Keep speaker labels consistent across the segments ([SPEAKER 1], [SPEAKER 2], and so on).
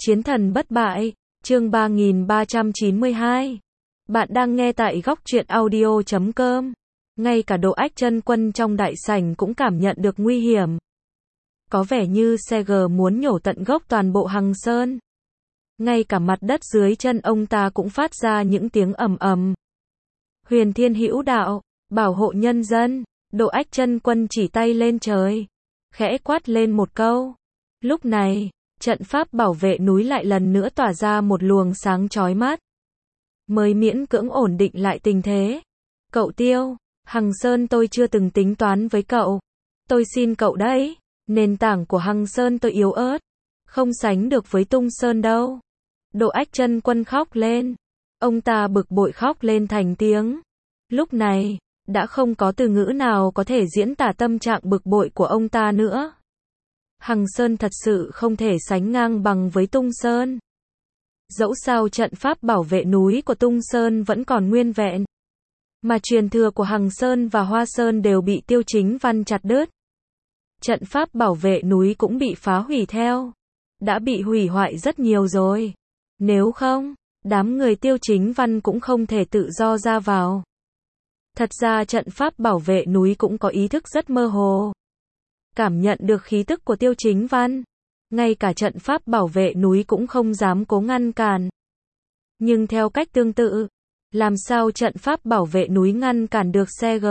[SPEAKER 1] Chiến thần bất bại, chương 3392. Bạn đang nghe tại góc truyện audio.com. Ngay cả Độ Ách Chân Quân trong đại sảnh cũng cảm nhận được nguy hiểm. Có vẻ như CG muốn nhổ tận gốc toàn bộ Hằng Sơn. Ngay cả mặt đất dưới chân ông ta cũng phát ra những tiếng ầm ầm. Huyền Thiên Hữu Đạo, bảo hộ nhân dân. Độ Ách Chân Quân chỉ tay lên trời, khẽ quát lên một câu. Lúc này, trận pháp bảo vệ núi lại lần nữa tỏa ra một luồng sáng chói mắt, mới miễn cưỡng ổn định lại tình thế. Cậu Tiêu, Hằng Sơn tôi chưa từng tính toán với cậu. Tôi xin cậu đấy, nền tảng của Hằng Sơn tôi yếu ớt, không sánh được với Tung Sơn đâu. Độ Ách Chân Quân khóc lên. Ông ta bực bội khóc lên thành tiếng. Lúc này, đã không có từ ngữ nào có thể diễn tả tâm trạng bực bội của ông ta nữa. Hằng Sơn thật sự không thể sánh ngang bằng với Tung Sơn. Dẫu sao trận pháp bảo vệ núi của Tung Sơn vẫn còn nguyên vẹn, mà truyền thừa của Hằng Sơn và Hoa Sơn đều bị Tiêu Chính Văn chặt đứt. Trận pháp bảo vệ núi cũng bị phá hủy theo. Đã bị hủy hoại rất nhiều rồi. Nếu không, đám người Tiêu Chính Văn cũng không thể tự do ra vào. Thật ra trận pháp bảo vệ núi cũng có ý thức rất mơ hồ. Cảm nhận được khí tức của Tiêu Chính Văn, ngay cả trận pháp bảo vệ núi cũng không dám cố ngăn cản. Nhưng theo cách tương tự, làm sao trận pháp bảo vệ núi ngăn cản được CG?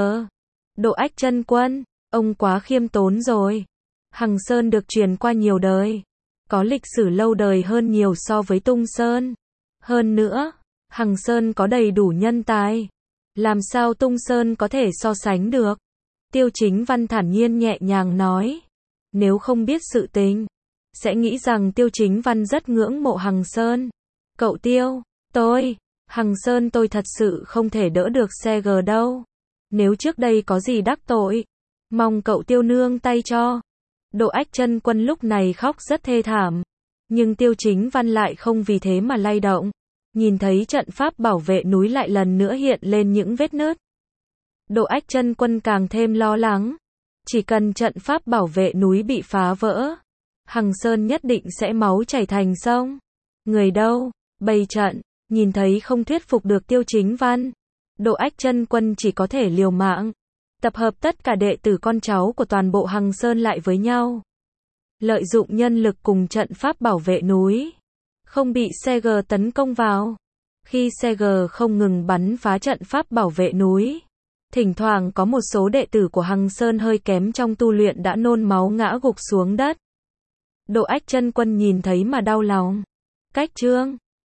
[SPEAKER 1] Độ Ách Chân Quân, ông quá khiêm tốn rồi. Hằng Sơn được truyền qua nhiều đời, có lịch sử lâu đời hơn nhiều so với Tung Sơn. Hơn nữa, Hằng Sơn có đầy đủ nhân tài. Làm sao Tung Sơn có thể so sánh được? Tiêu Chính Văn thản nhiên nhẹ nhàng nói. Nếu không biết sự tình, sẽ nghĩ rằng Tiêu Chính Văn rất ngưỡng mộ Hằng Sơn. Cậu Tiêu, Hằng Sơn tôi thật sự không thể đỡ được CG đâu. Nếu trước đây có gì đắc tội, mong cậu Tiêu nương tay cho. Độ Ách Chân Quân lúc này khóc rất thê thảm. Nhưng Tiêu Chính Văn lại không vì thế mà lay động. Nhìn thấy trận pháp bảo vệ núi lại lần nữa hiện lên những vết nứt, Độ Ách Chân Quân càng thêm lo lắng. Chỉ cần trận pháp bảo vệ núi bị phá vỡ, Hằng Sơn nhất định sẽ máu chảy thành sông. Người đâu? Bày trận. Nhìn thấy không thuyết phục được Tiêu Chính Văn, Độ Ách Chân Quân chỉ có thể liều mạng, tập hợp tất cả đệ tử con cháu của toàn bộ Hằng Sơn lại với nhau, lợi dụng nhân lực cùng trận pháp bảo vệ núi, không bị CG tấn công vào. Khi CG không ngừng bắn phá trận pháp bảo vệ núi, thỉnh thoảng có một số đệ tử của Hằng Sơn hơi kém trong tu luyện đã nôn máu ngã gục xuống đất. Độ Ách Chân Quân nhìn thấy mà đau lòng. Cách chương